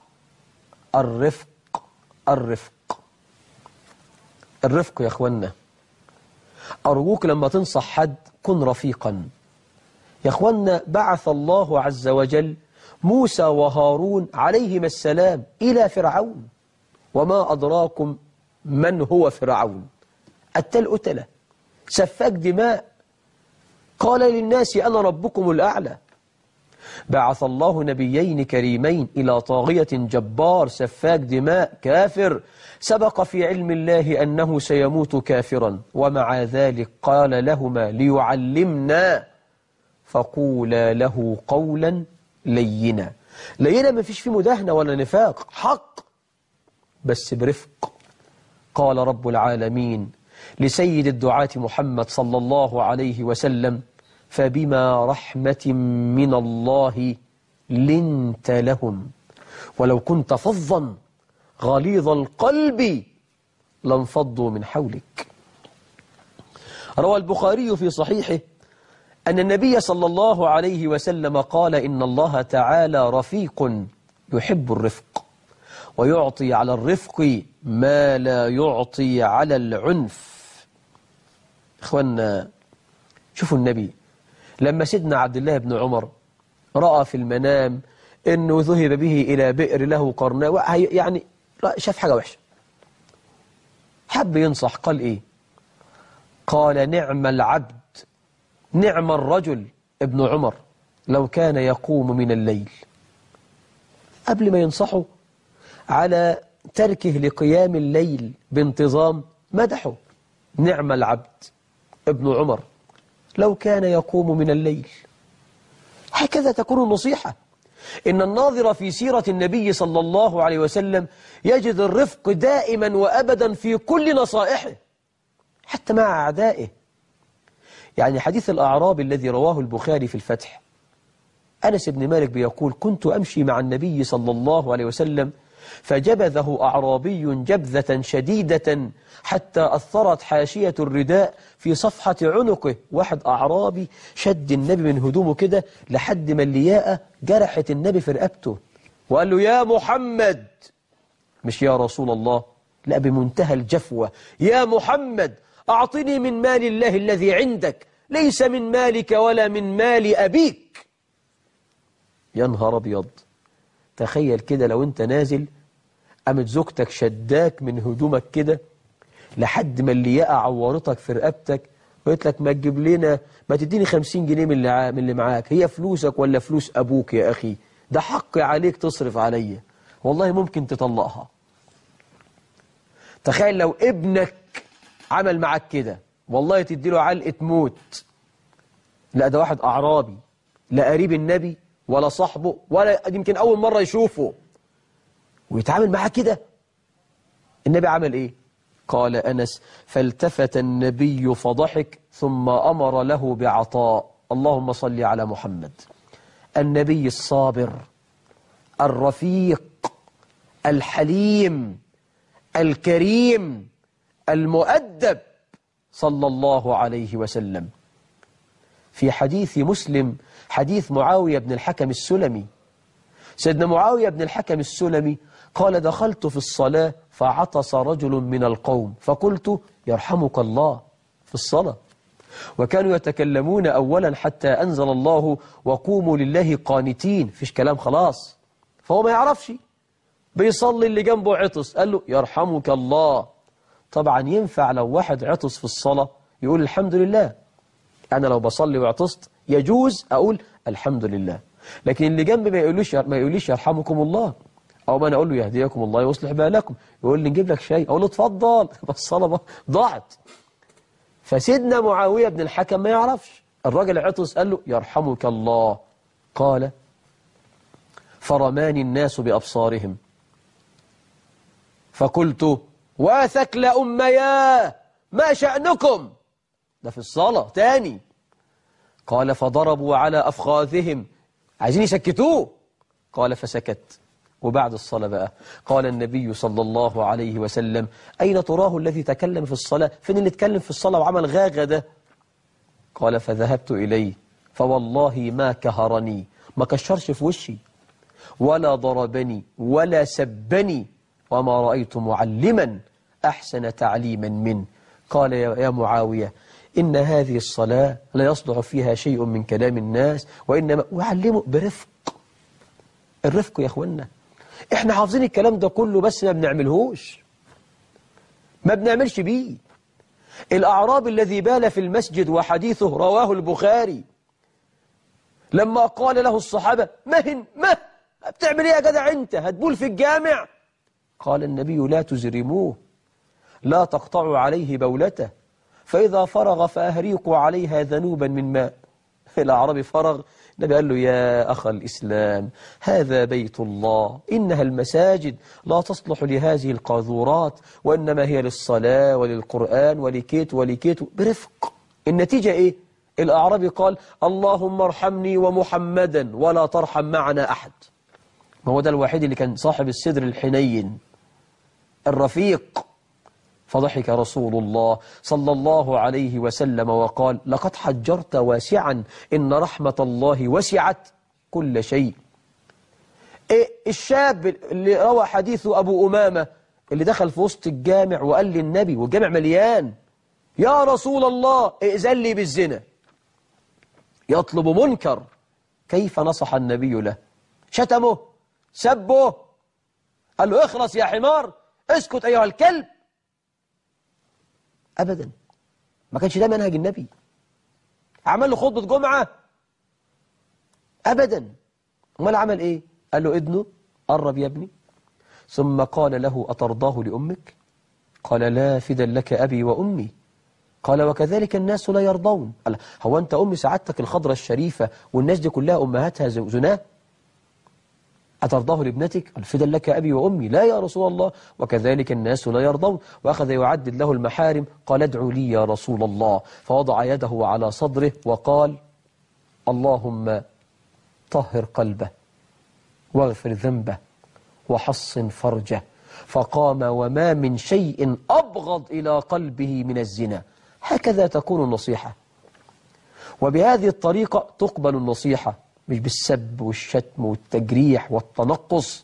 الرفق الرفق الرفق يا إخوانا. أرجوك لما تنصح حد كن رفيقا يا إخوانا. بعث الله عز وجل موسى وهارون عليهما السلام إلى فرعون، وما أدراكم من هو فرعون؟ التلأتلة، سفاك دماء، قال للناس أنا ربكم الأعلى. بعث الله نبيين كريمين إلى طاغية جبار سفاك دماء كافر، سبق في علم الله أنه سيموت كافرا، ومع ذلك قال لهما ليعلمنا فقولا له قولا لينا. لينا ما فيش فيه مداهنة ولا نفاق، حق بس برفق. قال رب العالمين لسيد الدعاة محمد صلى الله عليه وسلم فبما رحمة من الله لنت لهم ولو كنت فظا غليظ القلب لانفضوا من حولك. روى البخاري في صحيحه أن النبي صلى الله عليه وسلم قال إن الله تعالى رفيق يحب الرفق ويعطي على الرفق ما لا يعطي على العنف. إخوانا شوفوا النبي لما سيدنا عبد الله بن عمر رأى في المنام أنه ذهب به إلى بئر له قرناء، يعني شاف حاجة وحشة، حب ينصح، قال إيه؟ قال نعم العبد نعم الرجل ابن عمر لو كان يقوم من الليل. قبل ما ينصحه على تركه لقيام الليل بانتظام مدحه، نعم العبد ابن عمر لو كان يقوم من الليل. هكذا تكون النصيحة. إن الناظر في سيرة النبي صلى الله عليه وسلم يجد الرفق دائما وأبدا في كل نصائحه حتى مع أعدائه. يعني حديث الأعراب الذي رواه البخاري في الفتح، أنس بن مالك بيقول كنت أمشي مع النبي صلى الله عليه وسلم فجبذه أعرابي جبذة شديدة حتى أثرت حاشية الرداء في صفحة عنقه. واحد أعرابي شد النبي من هدومه كده لحد ما اللياقة جرحت النبي في رقبته، وقال له يا محمد، مش يا رسول الله، لا بمنتهى الجفوة، يا محمد أعطني من مال الله الذي عندك، ليس من مالك ولا من مال أبيك. يا نهار أبيض، تخيل كده لو أنت نازل قامت زوجتك شداك من هدومك كده لحد ما اللي يقع عورتك في رقبتك وقلت لك ما تجيب لنا، ما تديني 50 جنيه من اللي معاك، هي فلوسك ولا فلوس أبوك يا أخي؟ ده حق عليك تصرف عليا، والله ممكن تطلقها. تخيل لو ابنك عمل معك كده، والله تديله علقة موت. لا ده واحد أعرابي، لا قريب النبي ولا صاحبه ولا يمكن أول مرة يشوفه ويتعامل معاه كده. النبي عمل إيه؟ قال أنس: فالتفت النبي فضحك ثم أمر له بعطاء. اللهم صل على محمد. النبي الصابر الرفيق الحليم الكريم المؤدب صلى الله عليه وسلم. في حديث مسلم، حديث معاوية بن الحكم السلمي، سيدنا معاوية بن الحكم السلمي قال: دخلت في الصلاة فعطس رجل من القوم فقلت: يرحمك الله، في الصلاة. وكانوا يتكلمون أولا حتى أنزل الله: وقوموا لله قانتين، فيش كلام خلاص. فهو ما يعرفش، بيصلي اللي جنبه عطس، قال له: يرحمك الله. طبعا ينفع لو واحد عطس في الصلاة يقول الحمد لله. أنا لو بصلي وعطست يجوز أقول الحمد لله، لكن اللي جنبي ما يقوليش يرحمكم الله، أو ما أنا أقول له يهديكم الله ويصلح بالكم، يقول لي نجيب لك شيء، أقول له اتفضل، الصلاة ضاعت. فسيدنا معاوية بن الحكم ما يعرفش، الراجل عطس قال له: يرحمك الله. قال: فرماني الناس بأبصارهم فقلت: واثكل أمياه ما شأنكم؟ ده في الصلاة تاني. قال: فضربوا على أفخاذهم، عايزين يسكتوه. قال: فسكت. وبعد الصلاة بقى قال النبي صلى الله عليه وسلم: أين تراه الذي تكلم في الصلاة؟ فين اللي اتكلم في الصلاة وعمل غاغة ده؟ قال: فذهبت إليه فوالله ما كهرني، ما كشرش في وشي ولا ضربني ولا سبني، وما رأيت معلما أحسن تعليما منه. قال: يا معاوية، إن هذه الصلاة لا يصلح فيها شيء من كلام الناس، وإنما وعلمه برفق. الرفق يا أخوانا، إحنا حافظين الكلام ده كله بس ما بنعملهوش، ما بنعملش بيه. الأعرابي الذي بال في المسجد وحديثه رواه البخاري، لما قال له الصحابة: ما بتعمل إيه يا جدع أنت؟ هتبول في الجامع؟ قال النبي: لا تزرموه، لا تقطعوا عليه بولته، فإذا فرغ فأهريقوا عليها ذنوبا من ماء. الأعرابي فرغ، النبي قال له: يا أخ الإسلام، هذا بيت الله، إنها المساجد لا تصلح لهذه القاذورات، وإنما هي للصلاة وللقرآن ولكيت ولكيت، برفق. النتيجة إيه؟ الأعرابي قال: اللهم ارحمني ومحمدا ولا ترحم معنا أحد. ما هو ده الوحيد اللي كان صاحب الصدر الحنين الرفيق. فضحك رسول الله صلى الله عليه وسلم وقال: لقد حجرت واسعا، إن رحمة الله وسعت كل شيء. الشاب اللي روى حديث أبو أمامة اللي دخل في وسط الجامع وقال للنبي والجامع مليان: يا رسول الله ائذن لي بالزنا، يطلب منكر. كيف نصح النبي له؟ شتمه، سبه، قال له: اخرس يا حمار، اسكت أيها الكلب. أبدا، ما كانش ده منهج النبي. عمل له خطبة جمعة؟ أبدا. امال عمل إيه؟ قال له: ابنه قرب يا ابني. ثم قال له: أترضاه لأمك؟ قال: لا، فدا لك أبي وأمي. قال: وكذلك الناس لا يرضون. قال: هو أنت أم سعادتك الخضرة الشريفة والناس دي كلها أمهاتها زناه؟ أترضاه لابنتك؟ قال: فدا لك أبي وأمي. لا يا رسول الله، وكذلك الناس لا يرضون. وأخذ يعدد له المحارم. قال: ادعوا لي يا رسول الله. فوضع يده على صدره وقال: اللهم طهر قلبه واغفر ذنبه وحصن فرجه. فقام وما من شيء أبغض إلى قلبه من الزنا. هكذا تكون النصيحة، وبهذه الطريقة تقبل النصيحة، مش بالسب والشتم والتجريح والتنقص.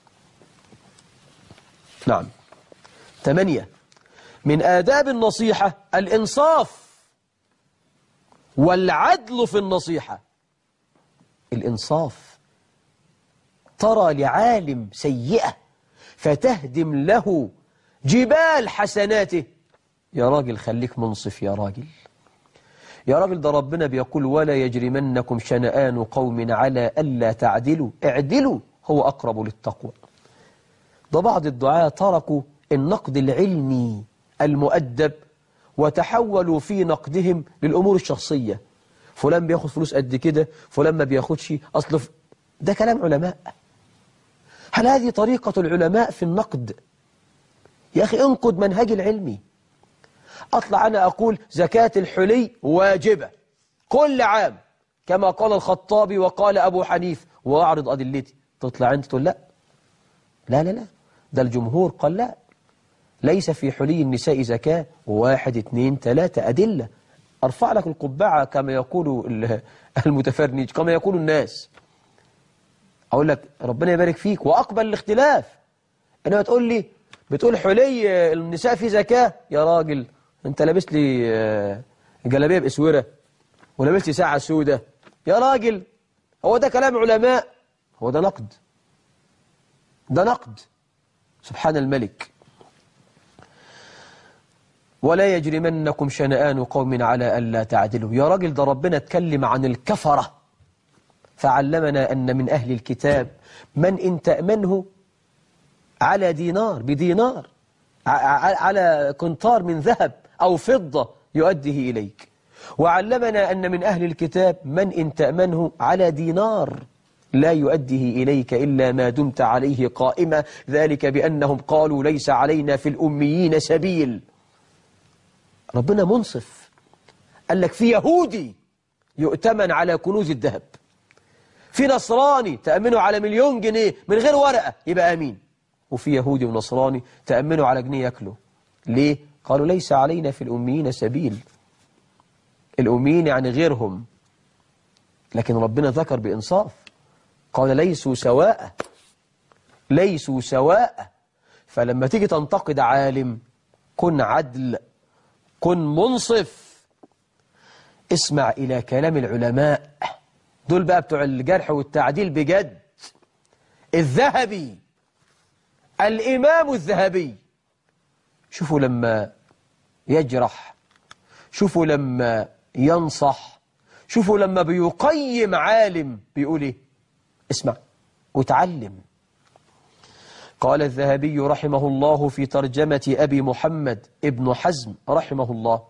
نعم. 8، من آداب النصيحة الإنصاف والعدل في النصيحة. الإنصاف، ترى لعالم سيئة فتهدم له جبال حسناته يا راجل خليك منصف يا راجل. يا راجل ده ربنا بيقول ولا يجرمنكم شنآن قوم على ألا تعدلوا اعدلوا هو أقرب للتقوى. ده بعض الدعاة تركوا النقد العلمي المؤدب وتحولوا في نقدهم للأمور الشخصية. فلان بياخد فلوس قد كده، فلان ما بياخدش، أصل ده كلام علماء. هل هذه طريقة العلماء في النقد؟ يا أخي انقد منهج العلمي. أطلع أنا أقول زكاة الحلي واجبة كل عام كما قال الخطابي وقال أبو حنيف وأعرض أدلتي، تطلع أنت تقول لا لا لا لا، ده الجمهور قال لا، ليس في حلي النساء زكاة، 1 2 3 أدلة، أرفع لك القبعة كما يقول المتفرنج كما يقول الناس. أقول لك ربنا يبارك فيك وأقبل الاختلاف. إنما تقول لي بتقول حلي النساء في زكاة، يا راجل أنت لابس لي جلابية بأسورة ولابس لي ساعة سودة، يا راجل هو ده كلام علماء؟ هو ده نقد؟ ده نقد. سبحان الملك. ولا يجرمنكم شنآن قوم على ألا تعدلوا. يا راجل ده ربنا اتكلم عن الكفرة فعلمنا أن من أهل الكتاب من إن تأمنه على دينار بدينار على قنطار من ذهب أو فضة يؤديه إليك، وعلمنا أن من أهل الكتاب من إن تأمنه على دينار لا يؤديه إليك إلا ما دمت عليه قائمة، ذلك بأنهم قالوا ليس علينا في الأميين سبيل. ربنا منصف، قال لك في يهودي يؤتمن على كنوز الذهب، في نصراني تأمنه على 1,000,000 جنيه من غير ورقة يبقى أمين، وفي يهودي ونصراني تأمنه على جنيه يأكله. ليه؟ قالوا ليس علينا في الأميين سبيل. الأميين يعني غيرهم، لكن ربنا ذكر بإنصاف قال ليسوا سواء، ليسوا سواء. فلما تيجي تنتقد عالم كن عدل، كن منصف، اسمع إلى كلام العلماء. دول بقى بتوع الجرح والتعديل بجد. الذهبي، الإمام الذهبي، شوفوا لما يجرح، شوفوا لما ينصح، شوفوا لما بيقيم عالم بيقول ايه. اسمع وتعلم. قال الذهبي رحمه الله في ترجمة أبي محمد ابن حزم رحمه الله: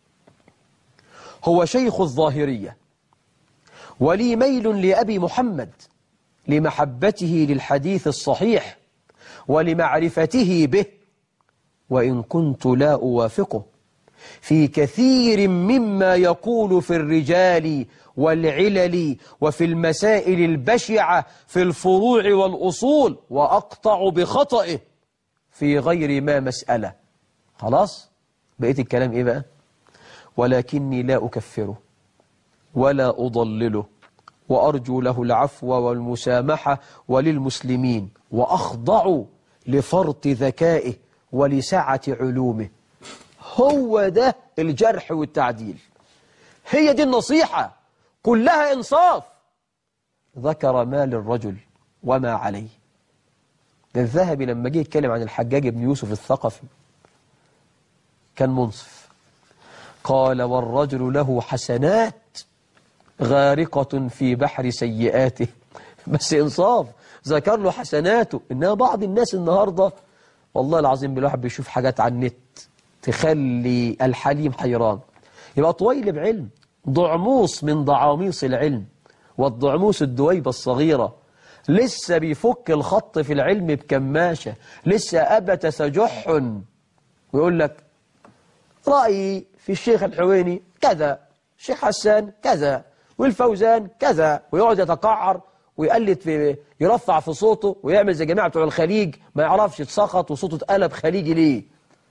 هو شيخ الظاهرية، ولي ميل لأبي محمد لمحبته للحديث الصحيح ولمعرفته به، وإن كنت لا أوافقه في كثير مما يقول في الرجال والعلل وفي المسائل البشعة في الفروع والأصول، وأقطع بخطئه في غير ما مسألة. خلاص بقيت الكلام إيه بقى؟ ولكني لا أكفره ولا أضلله، وأرجو له العفو والمسامحة وللمسلمين، وأخضع لفرط ذكائه ولسعة علومه. هو ده الجرح والتعديل، هي دي النصيحة، كلها إنصاف. ذكر ما للرجل وما عليه. ده الذهبي لما جه يتكلم عن الحجاج بن يوسف الثقفي كان منصف. قال والرجل له حسنات غارقة في بحر سيئاته. بس إنصاف، ذكر له حسناته. إنها بعض الناس النهاردة والله العظيم الواحد بيشوف حاجات على النت تخلي الحليم حيران. يبقى طويل بعلم، ضعموس من ضعاميص العلم، والضعموس الدويبة الصغيرة، لسه بيفك الخط في العلم بكماشة، لسه أبتس جح ويقول لك رأيي في الشيخ الحويني كذا، الشيخ حسان كذا، والفوزان كذا، ويقعد يتقعر ويقلد في يرفع في صوته ويعمل زي جماعة بتوع الخليج، ما يعرفش يتسخط وصوته اتقلب خليجي ليه.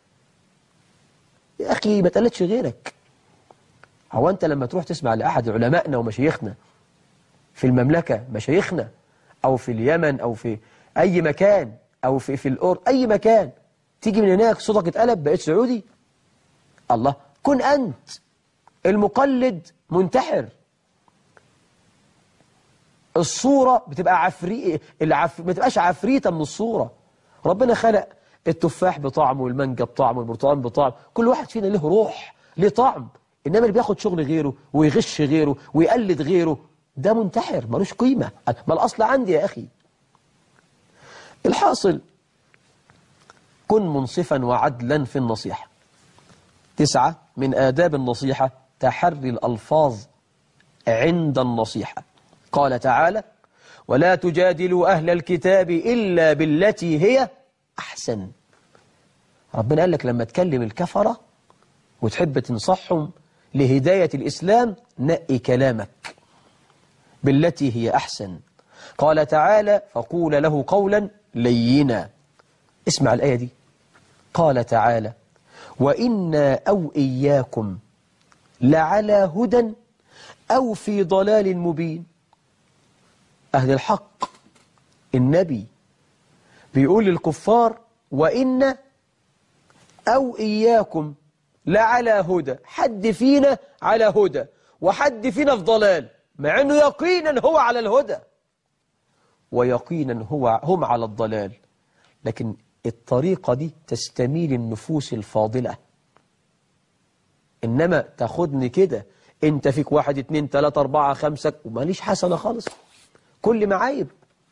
يا أخي ما تقلدش غيرك. هو أنت لما تروح تسمع لأحد علمائنا ومشايخنا في المملكة، مشايخنا أو في اليمن أو في أي مكان أو في الأردن، أي مكان، تيجي من هناك صوتك اتقلب بقيت سعودي؟ الله، كن أنت. المقلد منتحر. الصورة بتبقى ما تبقاش عفريتة من الصورة. ربنا خلق التفاح بطعم والمانجا بطعم والبرتقال بطعم، كل واحد فينا له روح له طعم. إنما اللي بياخد شغل غيره ويغش غيره ويقلد غيره ده منتحر ملوش قيمة. ما الأصل عندي يا أخي. الحاصل كن منصفا وعدلا في النصيحة. 9 من آداب النصيحة تحري الألفاظ عند النصيحة. قال تعالى: ولا تجادلوا أهل الكتاب إلا بالتي هي أحسن. ربنا قال لك لما تكلم الكفرة وتحب تنصحهم لهداية الإسلام نقي كلامك بالتي هي أحسن. قال تعالى: فقول له قولا لينا. اسمع الآية دي. قال تعالى: وإنا أو إياكم لعلى هدى أو في ضلال مبين. أهل الحق النبي بيقول للكفار: وإن أو إياكم لعلى هدى، حد فينا على هدى وحد فينا في ضلال، مع أنه يقينا هو على الهدى ويقينا هم على الضلال. لكن الطريقة دي تستميل النفوس الفاضلة. إنما تاخدني كده أنت فيك 1 2 3 4 5 وماليش حسنة خالص، كل معايب.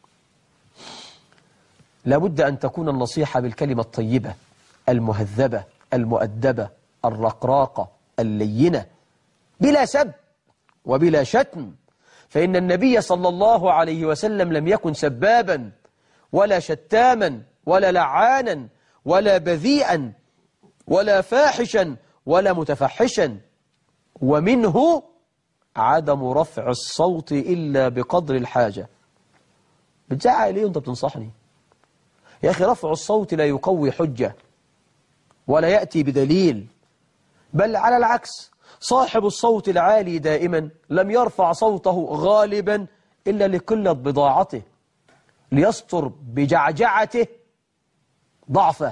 لابد أن تكون النصيحة بالكلمة الطيبة المهذبة المؤدبة الرقراقة اللينة بلا سب وبلا شتم. فإن النبي صلى الله عليه وسلم لم يكن سبابا ولا شتاما ولا لعانا ولا بذيئا ولا فاحشا ولا متفحشا. ومنه عدم رفع الصوت إلا بقدر الحاجة. بتزعق ليه وانت بتنصحني يا أخي؟ رفع الصوت لا يقوي حجة ولا يأتي بدليل، بل على العكس، صاحب الصوت العالي دائما لم يرفع صوته غالبا إلا لقلة بضاعته، ليستر بجعجعته ضعفه،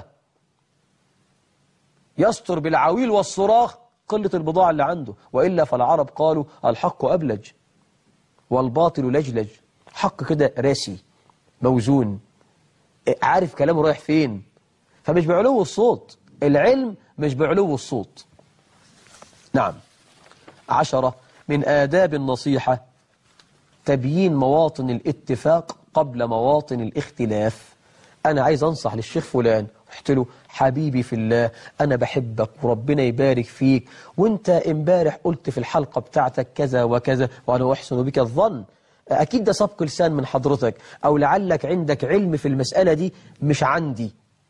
يستر بالعويل والصراخ قلة البضاعة اللي عنده. وإلا فالعرب قالوا: الحق أبلج والباطل لجلج. حق كده راسي موزون، عارف كلامه رايح فين. فمش بعلو الصوت، العلم مش بعلو الصوت. نعم. 10 من آداب النصيحة تبيين مواطن الاتفاق قبل مواطن الاختلاف. أنا عايز أنصح للشيخ فلان، قلت له: حبيبي في الله أنا بحبك وربنا يبارك فيك، وانت امبارح قلت في الحلقة بتاعتك كذا وكذا وأنا أحسن بك الظن. أكيد ده سبق لسان من حضرتك، أو لعلك عندك علم في المسألة دي مش عندي.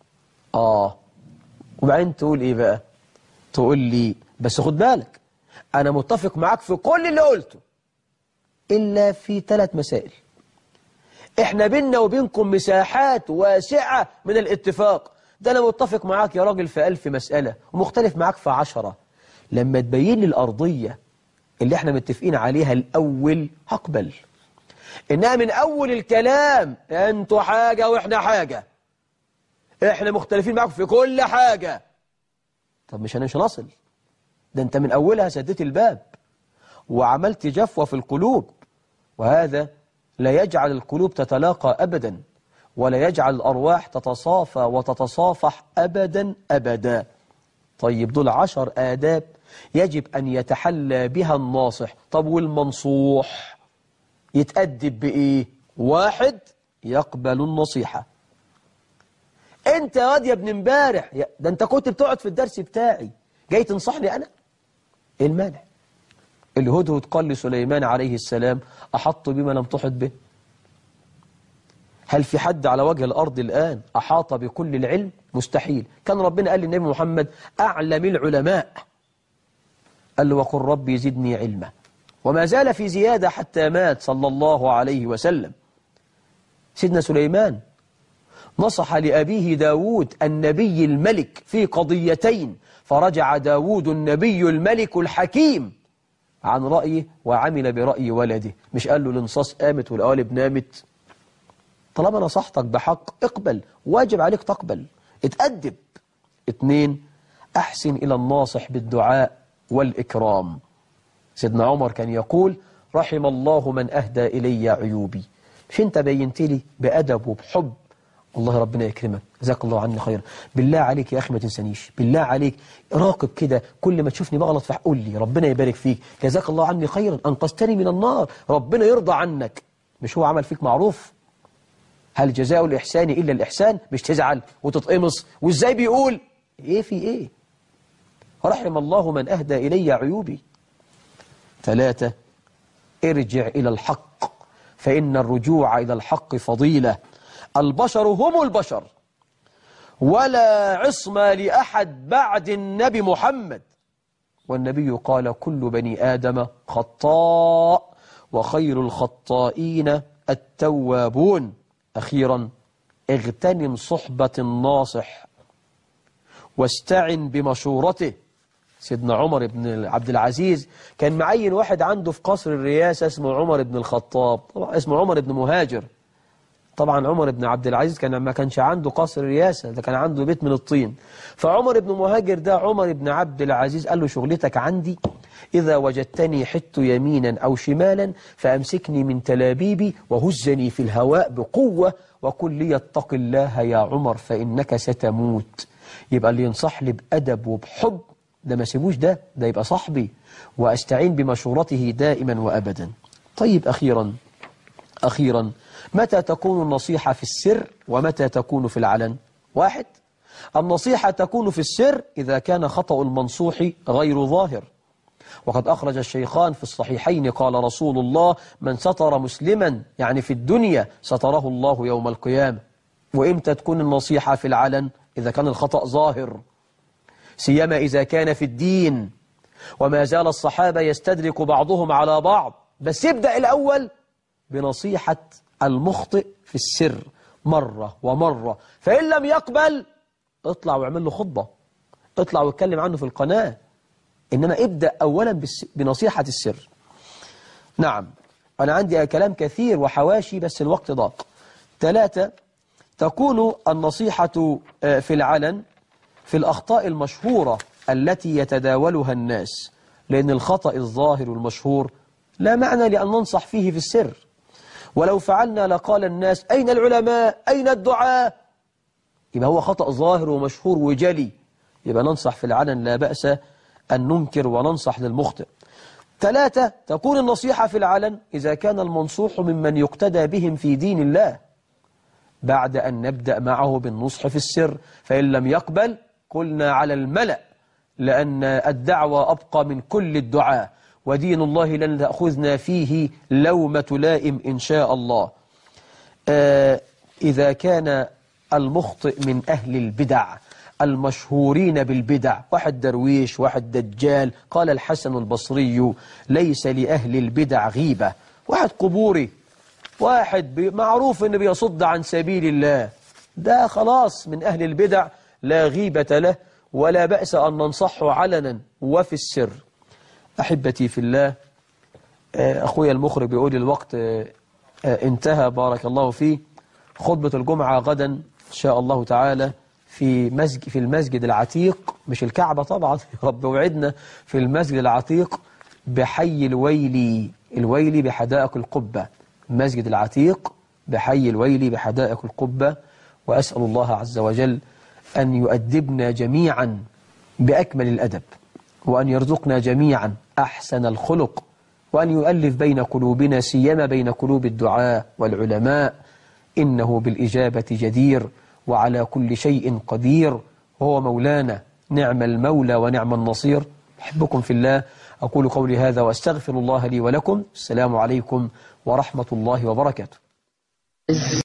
وبعدين تقول إيه بقى؟ تقول لي: بس خد بالك أنا متفق معاك في كل اللي قلته إلا في 3 مسائل. إحنا بيننا وبينكم مساحات واسعة من الاتفاق. ده أنا متفق معاك يا راجل في 1000 مسألة ومختلف معاك في 10. لما تبين لي الأرضية اللي إحنا متفقين عليها الأول هقبل. إنها من أول الكلام أنتوا حاجة وإحنا حاجة، إحنا مختلفين معاكم في كل حاجة، طب مش هنصل. ده أنت من أولها سديت الباب وعملت جفوة في القلوب، وهذا لا يجعل القلوب تتلاقى أبدا، ولا يجعل الأرواح تتصافى وتتصافح أبدا أبدا. طيب دول 10 آداب يجب أن يتحلى بها الناصح. طب والمنصوح يتأدب بإيه؟ 1 يقبل النصيحة. أنت يا واد يا ابن امبارح، ده أنت كنت بتقعد في الدرس بتاعي جاي تنصحني أنا؟ إيه المانع؟ الهدهد قال لسليمان عليه السلام: أحط بما لم تحط به. هل في حد على وجه الأرض الآن أحاط بكل العلم؟ مستحيل. كان ربنا قال للنبي محمد: أعلم العلماء، قال له: وقل ربي زدني علما. وما زال في زيادة حتى مات صلى الله عليه وسلم. سيدنا سليمان نصح لأبيه داود النبي الملك في قضيتين، فرجع داود النبي الملك الحكيم عن رأيه وعمل برأي ولده. مش قال له الانصاص قامت والقوالب نامت. طالما نصحتك بحق اقبل، واجب عليك تقبل، اتأدب. 2 أحسن إلى الناصح بالدعاء والإكرام. سيدنا عمر كان يقول: رحم الله من أهدى إلي عيوبي. مش انت بينت لي بأدب وبحب والله ربنا يكرمك، جزاك الله عني خير. بالله عليك يا أخي ما تنسانيش، بالله عليك راقب كده، كل ما تشوفني بغلط فقول لي ربنا يبارك فيك، جزاك الله عني خيرا، أنقذتني من النار، ربنا يرضى عنك. مش هو عمل فيك معروف؟ هل جزاء الإحسان إلا الإحسان؟ مش تزعل وتتقمص وإزاي بيقول إيه في إيه؟ رحم الله من أهدى إلي عيوبي. 3. ارجع إلى الحق، فإن الرجوع إلى الحق فضيلة. البشر هم البشر، ولا عصمة لأحد بعد النبي محمد، والنبي قال كل بني آدم خطاء وخير الخطائين التوابون. أخيرا اغتنم صحبة الناصح واستعن بمشورته. سيدنا عمر بن عبد العزيز كان معين واحد عنده في قصر الرئاسة اسمه عمر بن الخطاب، طبعا اسمه عمر بن مهاجر. طبعا عمر بن عبد العزيز ما كانش عنده قصر رئاسة، ده كان عنده بيت من الطين. فعمر بن مهاجر ده عمر بن عبد العزيز قال له شغلتك عندي، إذا وجدتني حت يمينا أو شمالا فأمسكني من تلابيبي وهزني في الهواء بقوة وقل لي اتق الله يا عمر فإنك ستموت. يبقى اللي ينصح لي بأدب وبحب ده ما سيبوش، ده يبقى صاحبي، وأستعين بمشورته دائما وأبدا. طيب أخيرا متى تكون النصيحة في السر ومتى تكون في العلن؟ 1. النصيحة تكون في السر إذا كان خطأ المنصوح غير ظاهر، وقد أخرج الشيخان في الصحيحين قال رسول الله من ستر مسلما يعني في الدنيا ستره الله يوم القيامة. وإمتى تكون النصيحة في العلن؟ إذا كان الخطأ ظاهر، سيما إذا كان في الدين، وما زال الصحابة يستدرك بعضهم على بعض. بس يبدأ الأول بنصيحة المخطئ في السر مرة ومرة، فإن لم يقبل اطلع واعمل له خطبة، اطلع واتكلم عنه في القناة، إنما ابدأ أولا بنصيحة السر. نعم أنا عندي كلام كثير وحواشي بس الوقت ضاق. 3. تكون النصيحة في العلن في الأخطاء المشهورة التي يتداولها الناس، لأن الخطأ الظاهر المشهور لا معنى لأن ننصح فيه في السر، ولو فعلنا لقال الناس أين العلماء أين الدعاء، يبقى هو خطأ ظاهر ومشهور وجلي، يبقى ننصح في العلن، لا بأس أن ننكر وننصح للمخطئ. 3. تكون النصيحة في العلن إذا كان المنصوح ممن يقتدى بهم في دين الله، بعد أن نبدأ معه بالنصح في السر، فإن لم يقبل قلنا على الملأ، لأن الدعوة أبقى من كل الدعاء، ودين الله لن تأخذنا فيه لومة لائم إن شاء الله. إذا كان المخطئ من أهل البدع المشهورين بالبدع، واحد درويش واحد دجال، قال الحسن البصري ليس لأهل البدع غيبة، واحد قبوري، واحد معروف أنه بيصد عن سبيل الله، ده خلاص من أهل البدع لا غيبة له، ولا بأس أن ننصحه علنا وفي السر. أحبتي في الله، أخويا المخرج بيقول الوقت انتهى بارك الله فيه. خطبة الجمعة غدا إن شاء الله تعالى في المسجد العتيق، مش الكعبة طبعا يا رب وعدنا، في المسجد العتيق بحي الويلي بحدائق القبة، المسجد العتيق بحي الويلي بحدائق القبة. وأسأل الله عز وجل أن يؤدبنا جميعا بأكمل الأدب، وأن يرزقنا جميعا أحسن الخلق، وأن يؤلف بين قلوبنا سيما بين قلوب الدعاء والعلماء، إنه بالإجابة جدير وعلى كل شيء قدير، وهو مولانا نعم المولى ونعم النصير. أحبكم في الله، أقول قولي هذا وأستغفر الله لي ولكم. السلام عليكم ورحمة الله وبركاته.